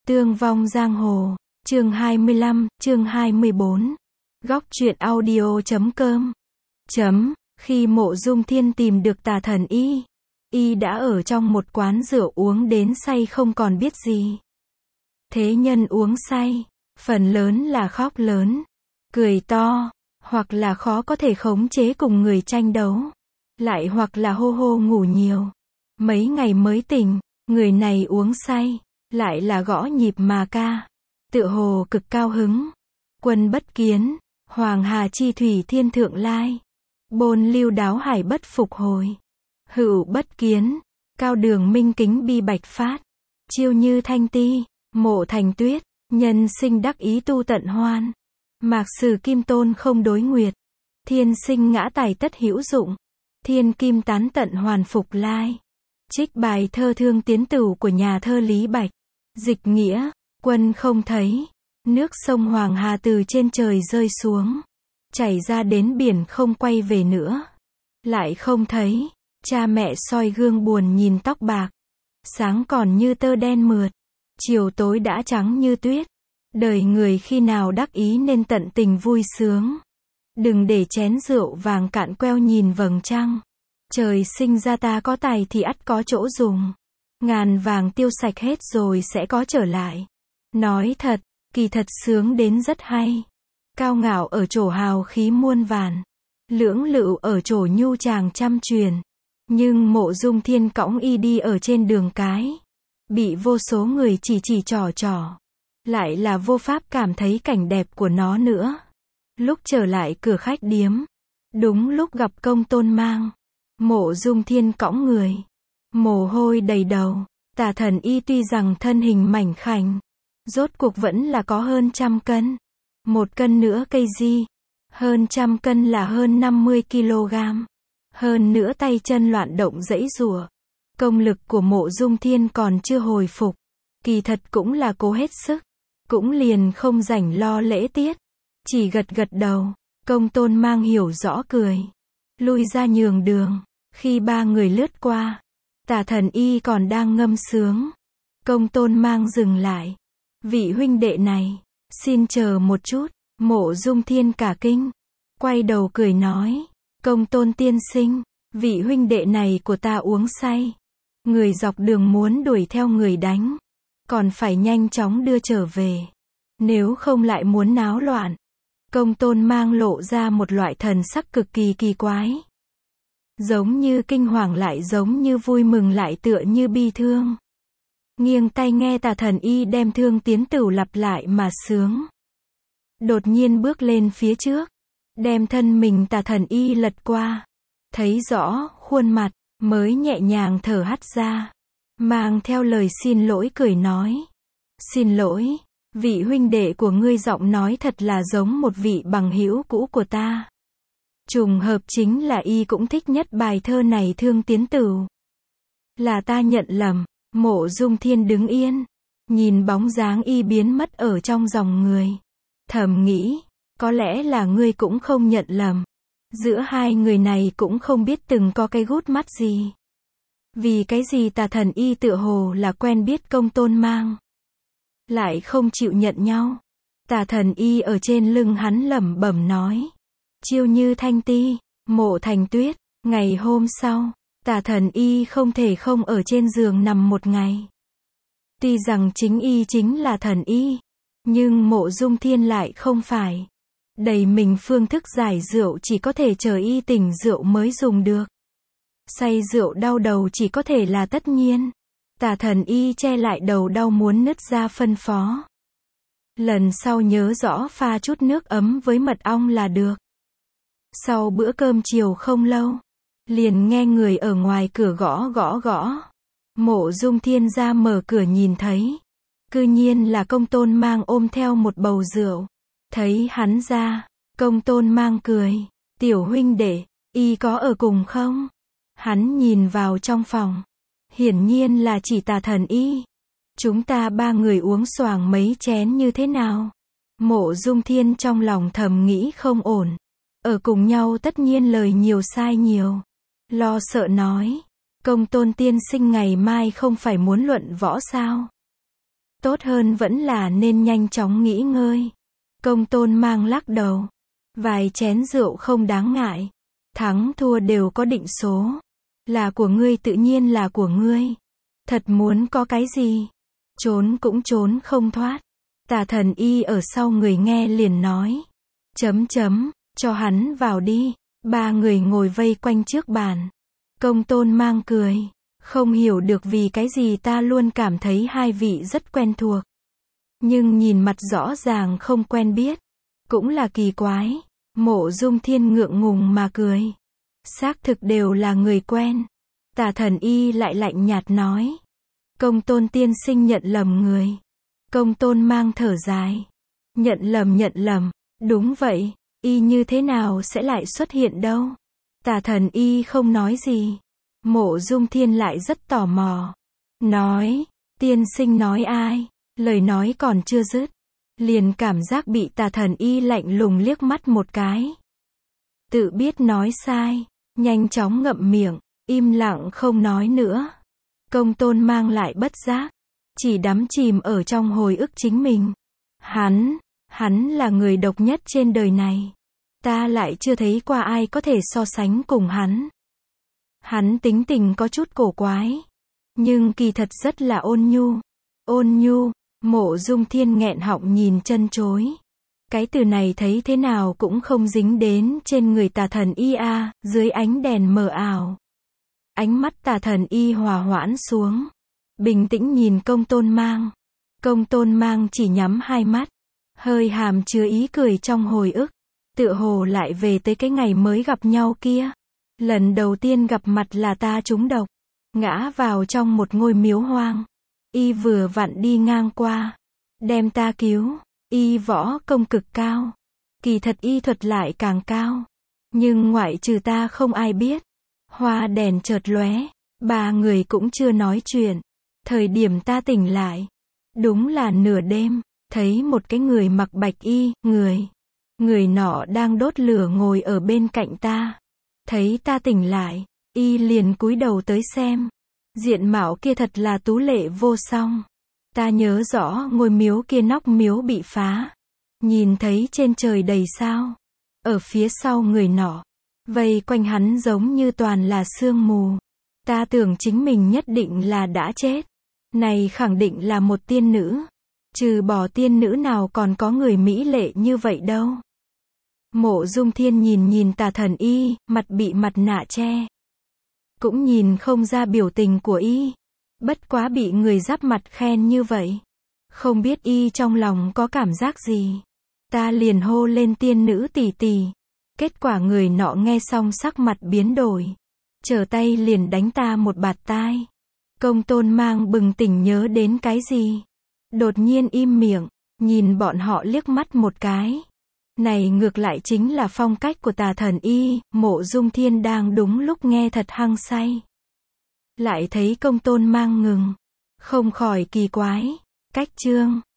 Tương vong giang hồ, chương 25, chương 24. Góc truyện audio.com. Khi Mộ Dung Thiên tìm được Tà Thần Y đã ở trong một quán rượu uống đến say không còn biết gì. Thế nhân uống say, phần lớn là khóc lớn, cười to, hoặc là khó có thể khống chế cùng người tranh đấu, lại hoặc là hô hô ngủ nhiều. Mấy ngày mới tỉnh, người này uống say, lại là gõ nhịp mà ca, tựa hồ cực cao hứng. Quân bất kiến, Hoàng Hà chi thủy thiên thượng lai, bôn lưu đáo hải bất phục hồi. Hữu bất kiến, cao đường minh kính bi bạch phát, chiêu như thanh ti, mộ thành tuyết, nhân sinh đắc ý tu tận hoan. Mạc sử kim tôn không đối nguyệt, thiên sinh ngã tài tất hữu dụng, thiên kim tán tận hoàn phục lai. Trích bài thơ Thương Tiến Tửu của nhà thơ Lý Bạch. Dịch nghĩa, quân không thấy, nước sông Hoàng Hà từ trên trời rơi xuống, chảy ra đến biển không quay về nữa. Lại không thấy, cha mẹ soi gương buồn nhìn tóc bạc, sáng còn như tơ đen mượt, chiều tối đã trắng như tuyết. Đời người khi nào đắc ý nên tận tình vui sướng. Đừng để chén rượu vàng cạn queo nhìn vầng trăng. Trời sinh ra ta có tài thì ắt có chỗ dùng. Ngàn vàng tiêu sạch hết rồi sẽ có trở lại. Nói thật, kỳ thật sướng đến rất hay. Cao ngạo ở chỗ hào khí muôn vàn, lưỡng lự ở chỗ nhu chàng trăm truyền. Nhưng Mộ Dung Thiên cõng y đi ở trên đường cái, bị vô số người chỉ trỏ, lại là vô pháp cảm thấy cảnh đẹp của nó nữa. Lúc trở lại cửa khách điếm, đúng lúc gặp Công Tôn Mang. Mộ Dung Thiên cõng người, mồ hôi đầy đầu. Tà Thần Y tuy rằng thân hình mảnh khảnh, rốt cuộc vẫn là có hơn 100 cân. 1 cân nữa cây gì? Hơn 100 cân là hơn 50 kg. Hơn nữa tay chân loạn động giãy giụa. Công lực của Mộ Dung Thiên còn chưa hồi phục. Kỳ thật cũng là cố hết sức, cũng liền không rảnh lo lễ tiết, chỉ gật gật đầu. Công Tôn Mang hiểu rõ cười, lui ra nhường đường. Khi ba người lướt qua, Tà Thần Y còn đang ngâm sướng. Công Tôn Mang dừng lại. Vị huynh đệ này, xin chờ một chút. Mộ Dung Thiên cả kinh, quay đầu cười nói, Công Tôn tiên sinh, vị huynh đệ này của ta uống say, người dọc đường muốn đuổi theo người đánh, còn phải nhanh chóng đưa trở về, nếu không lại muốn náo loạn. Công Tôn Mang lộ ra một loại thần sắc cực kỳ kỳ quái, giống như kinh hoàng lại giống như vui mừng lại tựa như bi thương. Nghiêng tai nghe Tà Thần Y đem Thương Tiến Tửu lặp lại mà sướng. Đột nhiên bước lên phía trước, đem thân mình Tà Thần Y lật qua, thấy rõ khuôn mặt, mới nhẹ nhàng thở hắt ra, mang theo lời xin lỗi cười nói, xin lỗi, vị huynh đệ của ngươi giọng nói thật là giống một vị bằng hữu cũ của ta. Trùng hợp chính là y cũng thích nhất bài thơ này Thương Tiến Tửu. Là ta nhận lầm. Mộ Dung Thiên đứng yên, nhìn bóng dáng y biến mất ở trong dòng người, thầm nghĩ, có lẽ là ngươi cũng không nhận lầm. Giữa hai người này cũng không biết từng có cái gút mắt gì. Vì cái gì Tà Thần Y tựa hồ là quen biết Công Tôn Mang, lại không chịu nhận nhau. Tà Thần Y ở trên lưng hắn lẩm bẩm nói, chiêu như thanh ti, mộ thành tuyết. Ngày hôm sau, Tà Thần Y không thể không ở trên giường nằm một ngày. Tuy rằng chính y chính là thần y, nhưng Mộ Dung Thiên lại không phải. Đầy mình phương thức giải rượu chỉ có thể chờ y tỉnh rượu mới dùng được. Say rượu đau đầu chỉ có thể là tất nhiên. Tà Thần Y che lại đầu đau muốn nứt ra phân phó, lần sau nhớ rõ pha chút nước ấm với mật ong là được. Sau bữa cơm chiều không lâu, liền nghe người ở ngoài cửa gõ. Mộ Dung Thiên ra mở cửa nhìn thấy, cư nhiên là Công Tôn Mang ôm theo một bầu rượu. Thấy hắn ra, Công Tôn Mang cười, tiểu huynh đệ, y có ở cùng không? Hắn nhìn vào trong phòng, hiển nhiên là chỉ Tà Thần Y. Chúng ta ba người uống xoàng mấy chén như thế nào? Mộ Dung Thiên trong lòng thầm nghĩ không ổn, ở cùng nhau tất nhiên lời nhiều sai nhiều. Lo sợ nói, Công Tôn tiên sinh ngày mai không phải muốn luận võ sao? Tốt hơn vẫn là nên nhanh chóng nghỉ ngơi. Công Tôn Mang lắc đầu. Vài chén rượu không đáng ngại. Thắng thua đều có định số. Là của ngươi tự nhiên là của ngươi. Thật muốn có cái gì? Trốn cũng trốn không thoát. Tà Thần Y ở sau người nghe liền nói. Cho hắn vào đi. Ba người ngồi vây quanh trước bàn. Công Tôn Mang cười. Không hiểu được vì cái gì ta luôn cảm thấy hai vị rất quen thuộc. Nhưng nhìn mặt rõ ràng không quen biết. Cũng là kỳ quái. Mộ Dung Thiên ngượng ngùng mà cười. Xác thực đều là người quen. Tà Thần Y lại lạnh nhạt nói. Công Tôn tiên sinh nhận lầm người. Công Tôn Mang thở dài. Nhận lầm. Đúng vậy. Y như thế nào sẽ lại xuất hiện đâu? Tà Thần Y không nói gì. Mộ Dung Thiên lại rất tò mò. Nói. Tiên sinh nói ai? Lời nói còn chưa dứt. Liền cảm giác bị Tà Thần Y lạnh lùng liếc mắt một cái. Tự biết nói sai. Nhanh chóng ngậm miệng. Im lặng không nói nữa. Công Tôn Mang lại bất giác. Chỉ đắm chìm ở trong hồi ức chính mình. Hắn là người độc nhất trên đời này. Ta lại chưa thấy qua ai có thể so sánh cùng hắn. Hắn tính tình có chút cổ quái. Nhưng kỳ thật rất là ôn nhu. Mộ Dung Thiên nghẹn họng nhìn chân chối. Cái từ này thấy thế nào cũng không dính đến trên người Tà Thần Y a. Dưới ánh đèn mờ ảo. Ánh mắt Tà Thần Y hòa hoãn xuống. Bình tĩnh nhìn Công Tôn Mang. Công Tôn Mang chỉ nhắm hai mắt. Hơi hàm chứa ý cười trong hồi ức. Tựa hồ lại về tới cái ngày mới gặp nhau kia. Lần đầu tiên gặp mặt là ta trúng độc. Ngã vào trong một ngôi miếu hoang. Y vừa vặn đi ngang qua. Đem ta cứu. Y võ công cực cao. Kỳ thật y thuật lại càng cao. Nhưng ngoại trừ ta không ai biết. Hoa đèn chợt lóe. Ba người cũng chưa nói chuyện. Thời điểm ta tỉnh lại. Đúng là nửa đêm. Thấy một cái người mặc bạch y. Người nọ đang đốt lửa ngồi ở bên cạnh ta. Thấy ta tỉnh lại. Y liền cúi đầu tới xem. Diện mạo kia thật là tú lệ vô song. Ta nhớ rõ ngôi miếu kia nóc miếu bị phá. Nhìn thấy trên trời đầy sao. Ở phía sau người nọ. Vây quanh hắn giống như toàn là sương mù. Ta tưởng chính mình nhất định là đã chết. Này khẳng định là một tiên nữ. Trừ bỏ tiên nữ nào còn có người mỹ lệ như vậy đâu. Mộ Dung Thiên nhìn Tà Thần Y, mặt bị mặt nạ che. Cũng nhìn không ra biểu tình của y. Bất quá bị người giáp mặt khen như vậy. Không biết y trong lòng có cảm giác gì. Ta liền hô lên tiên nữ tỷ tỷ. Kết quả người nọ nghe xong sắc mặt biến đổi. Trở tay liền đánh ta một bạt tai. Công Tôn Mang bừng tỉnh nhớ đến cái gì. Đột nhiên im miệng, nhìn bọn họ liếc mắt một cái. Này ngược lại chính là phong cách của Tà Thần Y. Mộ Dung Thiên đang đúng lúc nghe thật hăng say. Lại thấy Công Tôn Mang ngừng. Không khỏi kỳ quái. Cách chương